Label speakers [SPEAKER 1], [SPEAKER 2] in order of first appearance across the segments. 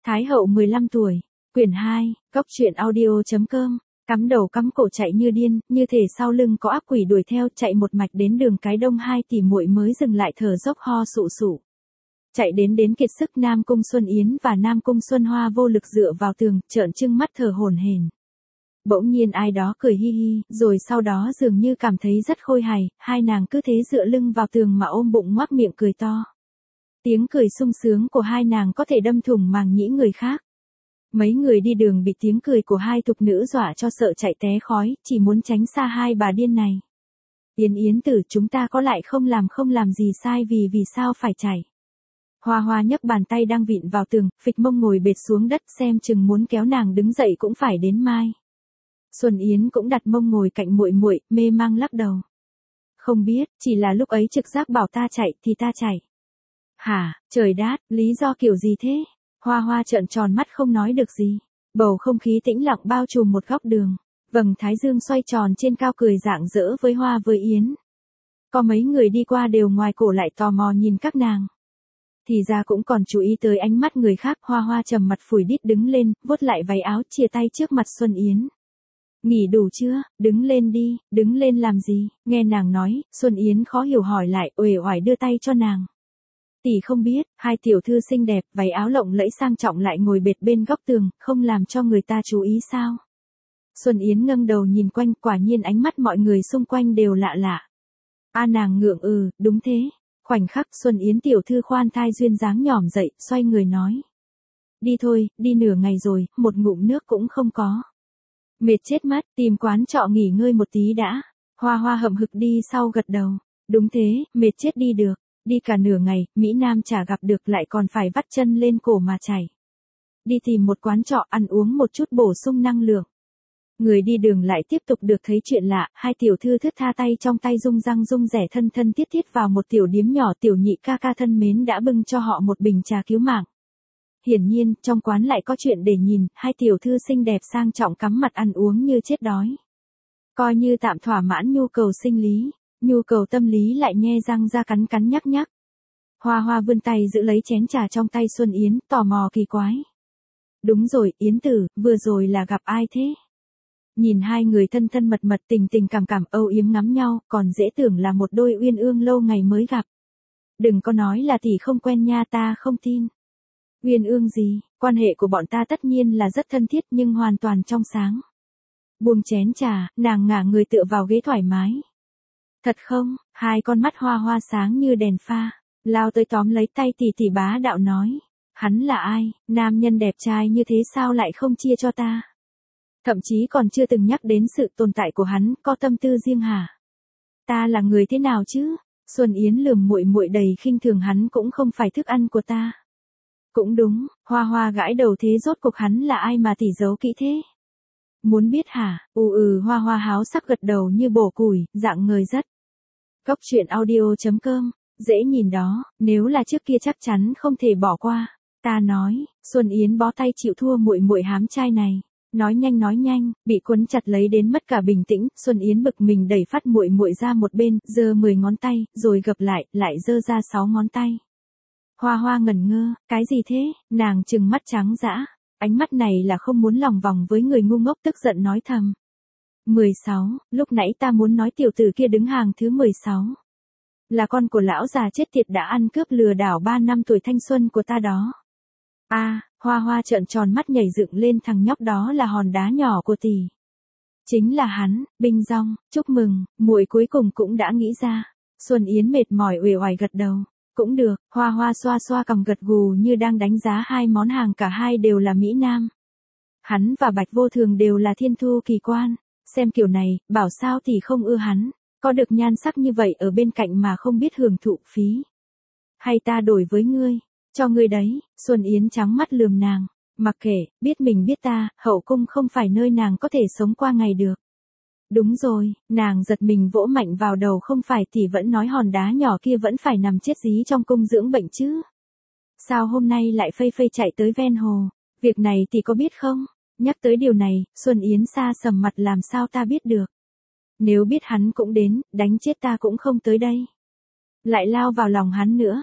[SPEAKER 1] Thái hậu 15 tuổi, quyển 2, Cốc truyện audio.com, cắm đầu cắm cổ chạy như điên, như thể sau lưng có ác quỷ đuổi theo, chạy một mạch đến đường cái Đông, hai tỷ muội mới dừng lại thở dốc ho sụ sụ. Chạy đến kiệt sức, Nam Cung Xuân Yến và Nam Cung Xuân Hoa vô lực dựa vào tường, trợn trừng mắt thở hổn hển. Bỗng nhiên ai đó cười hi hi, rồi sau đó dường như cảm thấy rất khôi hài, hai nàng cứ thế dựa lưng vào tường mà ôm bụng ngoác miệng cười to. Tiếng cười sung sướng của hai nàng có thể đâm thủng màng nhĩ người khác. Mấy người đi đường bị tiếng cười của hai thục nữ dọa cho sợ chạy té khói, chỉ muốn tránh xa hai bà điên này. Yến tử, chúng ta có lại không làm gì sai, vì sao phải chạy? Hoa Hoa nhấc bàn tay đang vịn vào tường, phịch mông ngồi bệt xuống đất, xem chừng muốn kéo nàng đứng dậy cũng phải đến mai. Xuân Yến cũng đặt mông ngồi cạnh muội muội, mê mang lắc đầu. Không biết, chỉ là lúc ấy trực giác bảo ta chạy thì ta chạy. Hả, trời đát, lý do kiểu gì thế? Hoa Hoa trợn tròn mắt không nói được gì. Bầu không khí tĩnh lặng bao trùm một góc đường. Vầng thái dương xoay tròn trên cao cười rạng rỡ với Hoa với Yến. Có mấy người đi qua đều ngoài cổ lại tò mò nhìn các nàng. Thì ra cũng còn chú ý tới ánh mắt người khác. Hoa Hoa trầm mặt phủi đít đứng lên, vuốt lại váy áo, chia tay trước mặt Xuân Yến. Nghỉ đủ chưa, đứng lên đi, đứng lên làm gì? Nghe nàng nói, Xuân Yến khó hiểu hỏi lại, uể oải đưa tay cho nàng. Tỷ không biết, hai tiểu thư xinh đẹp, váy áo lộng lẫy sang trọng lại ngồi bệt bên góc tường, không làm cho người ta chú ý sao? Xuân Yến ngẩng đầu nhìn quanh, quả nhiên ánh mắt mọi người xung quanh đều lạ lạ. Nàng ngượng đúng thế. Khoảnh khắc Xuân Yến tiểu thư khoan thai duyên dáng nhỏm dậy, xoay người nói. Đi thôi, đi nửa ngày rồi, một ngụm nước cũng không có. Mệt chết mất, tìm quán trọ nghỉ ngơi một tí đã. Hoa Hoa hậm hực đi sau gật đầu. Đúng thế, mệt chết đi được. Đi cả nửa ngày, Mỹ Nam chả gặp được lại còn phải vắt chân lên cổ mà chảy. Đi tìm một quán trọ ăn uống một chút bổ sung năng lượng. Người đi đường lại tiếp tục được thấy chuyện lạ, hai tiểu thư thướt tha tay trong tay rung răng rung rẻ thân thân thiết thiết vào một tiểu điếm nhỏ. Tiểu nhị ca ca thân mến đã bưng cho họ một bình trà cứu mạng. Hiển nhiên, trong quán lại có chuyện để nhìn, hai tiểu thư xinh đẹp sang trọng cắm mặt ăn uống như chết đói. Coi như tạm thỏa mãn nhu cầu sinh lý, nhu cầu tâm lý lại nhe răng ra cắn cắn nhắc nhắc. Hoa Hoa vươn tay giữ lấy chén trà trong tay Xuân Yến, tò mò kỳ quái. Đúng rồi, Yến tử, vừa rồi là gặp ai thế? Nhìn hai người thân thân mật mật tình tình cảm cảm âu yếm ngắm nhau, còn dễ tưởng là một đôi uyên ương lâu ngày mới gặp. Đừng có nói là tỷ không quen nha, ta không tin. Uyên ương gì, quan hệ của bọn ta tất nhiên là rất thân thiết nhưng hoàn toàn trong sáng. Buông chén trà, nàng ngả người tựa vào ghế thoải mái. Thật không? Hai con mắt Hoa Hoa sáng như đèn pha, lao tới tóm lấy tay tỷ bá đạo nói. Hắn là ai, nam nhân đẹp trai như thế sao lại không chia cho ta? Thậm chí còn chưa từng nhắc đến sự tồn tại của hắn, có tâm tư riêng hả? Ta là người thế nào chứ? Xuân Yến lườm muội muội đầy khinh thường, hắn cũng không phải thức ăn của ta. Cũng đúng, Hoa Hoa gãi đầu, thế rốt cuộc hắn là ai mà tỷ giấu kỹ thế? Muốn biết hả? Hoa Hoa háo sắc gật đầu như bổ củi, dạng người rất. Cốc truyện audio.com, dễ nhìn đó, nếu là trước kia chắc chắn không thể bỏ qua. Ta nói, Xuân Yến bó tay chịu thua muội muội hám trai này. Nói nhanh, bị quấn chặt lấy đến mất cả bình tĩnh. Xuân Yến bực mình đẩy phát muội muội ra một bên, giơ 10 ngón tay, rồi gập lại giơ ra 6 ngón tay. Hoa Hoa ngẩn ngơ, cái gì thế? Nàng trừng mắt trắng dã, ánh mắt này là không muốn lòng vòng với người ngu ngốc, tức giận nói thầm. 16, lúc nãy ta muốn nói tiểu tử kia đứng hàng thứ 16. Là con của lão già chết tiệt đã ăn cướp lừa đảo 3 năm tuổi thanh xuân của ta đó. Hoa Hoa trợn tròn mắt nhảy dựng lên, thằng nhóc đó là hòn đá nhỏ của tỷ. Chính là hắn, Binh Dong, chúc mừng, muội cuối cùng cũng đã nghĩ ra. Xuân Yến mệt mỏi uể oải gật đầu. Cũng được, Hoa Hoa xoa xoa cằm gật gù như đang đánh giá hai món hàng, cả hai đều là Mỹ Nam. Hắn và Bạch Vô Thường đều là thiên thu kỳ quan, xem kiểu này, bảo sao thì không ưa hắn, có được nhan sắc như vậy ở bên cạnh mà không biết hưởng thụ phí. Hay ta đổi với ngươi, cho ngươi đấy. Xuân Yến trắng mắt lườm nàng, mặc kệ, biết mình biết ta, hậu cung không phải nơi nàng có thể sống qua ngày được. Đúng rồi, nàng giật mình vỗ mạnh vào đầu, không phải tỷ vẫn nói hòn đá nhỏ kia vẫn phải nằm chết dí trong cung dưỡng bệnh chứ? Sao hôm nay lại phây phây chạy tới ven hồ? Việc này tỷ có biết không? Nhắc tới điều này, Xuân Yến xa sầm mặt, làm sao ta biết được? Nếu biết hắn cũng đến, đánh chết ta cũng không tới đây. Lại lao vào lòng hắn nữa.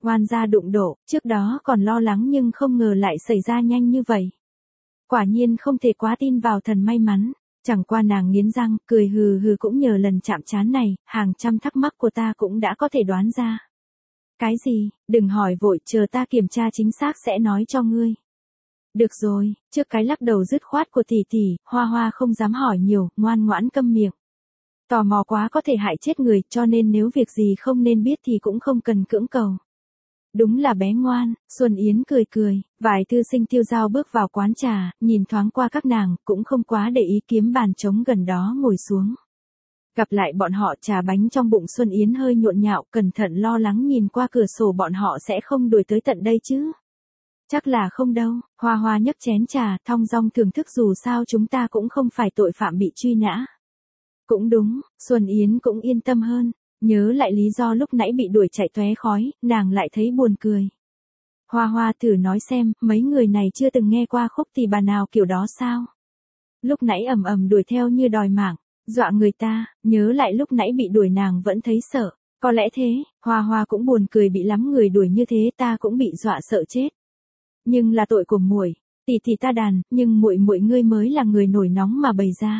[SPEAKER 1] Oan gia đụng độ, trước đó còn lo lắng nhưng không ngờ lại xảy ra nhanh như vậy. Quả nhiên không thể quá tin vào thần may mắn. Chẳng qua nàng nghiến răng, cười hừ hừ cũng nhờ lần chạm trán này, hàng trăm thắc mắc của ta cũng đã có thể đoán ra. Cái gì, đừng hỏi vội, chờ ta kiểm tra chính xác sẽ nói cho ngươi. Được rồi, trước cái lắc đầu dứt khoát của tỷ tỷ, Hoa Hoa không dám hỏi nhiều, ngoan ngoãn câm miệng. Tò mò quá có thể hại chết người, cho nên nếu việc gì không nên biết thì cũng không cần cưỡng cầu. Đúng là bé ngoan, Xuân Yến cười cười, vài thư sinh tiêu dao bước vào quán trà, nhìn thoáng qua các nàng, cũng không quá để ý kiếm bàn trống gần đó ngồi xuống. Gặp lại bọn họ trà bánh trong bụng Xuân Yến hơi nhộn nhạo, cẩn thận lo lắng nhìn qua cửa sổ bọn họ sẽ không đuổi tới tận đây chứ. Chắc là không đâu, Hoa Hoa nhấp chén trà, thong dong thưởng thức dù sao chúng ta cũng không phải tội phạm bị truy nã. Cũng đúng, Xuân Yến cũng yên tâm hơn. Nhớ lại lý do lúc nãy bị đuổi chạy tóe khói, nàng lại thấy buồn cười. Hoa Hoa thử nói xem, mấy người này chưa từng nghe qua khúc tỳ bà nào kiểu đó sao? Lúc nãy ầm ầm đuổi theo như đòi mạng, dọa người ta, nhớ lại lúc nãy bị đuổi nàng vẫn thấy sợ. Có lẽ thế, Hoa Hoa cũng buồn cười, bị lắm người đuổi như thế ta cũng bị dọa sợ chết. Nhưng là tội của muội, tỷ tỷ ta đàn, nhưng muội muội ngươi mới là người nổi nóng mà bày ra.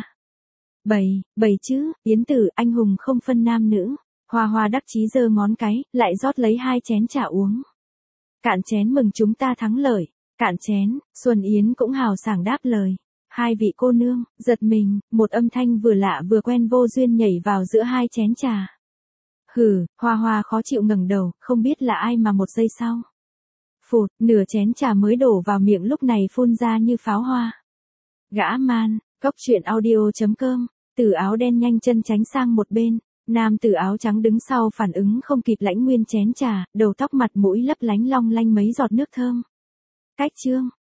[SPEAKER 1] Bày chứ, Yến Tử, anh hùng không phân nam nữ. Hoa Hoa đắc chí giơ ngón cái, lại rót lấy 2 chén trà uống. Cạn chén mừng chúng ta thắng lợi. Cạn chén, Xuân Yến cũng hào sảng đáp lời. Hai vị cô nương, giật mình, một âm thanh vừa lạ vừa quen vô duyên nhảy vào giữa 2 chén trà. Hừ, Hoa Hoa khó chịu ngẩng đầu, không biết là ai mà một giây sau. Phụt, nửa chén trà mới đổ vào miệng lúc này phun ra như pháo hoa. Gã man, cóc truyện audio.com, Tử áo đen nhanh chân tránh sang một bên. Nam tử áo trắng đứng sau phản ứng không kịp, lãnh nguyên chén trà, đầu tóc mặt mũi lấp lánh long lanh mấy giọt nước thơm. Cách chương.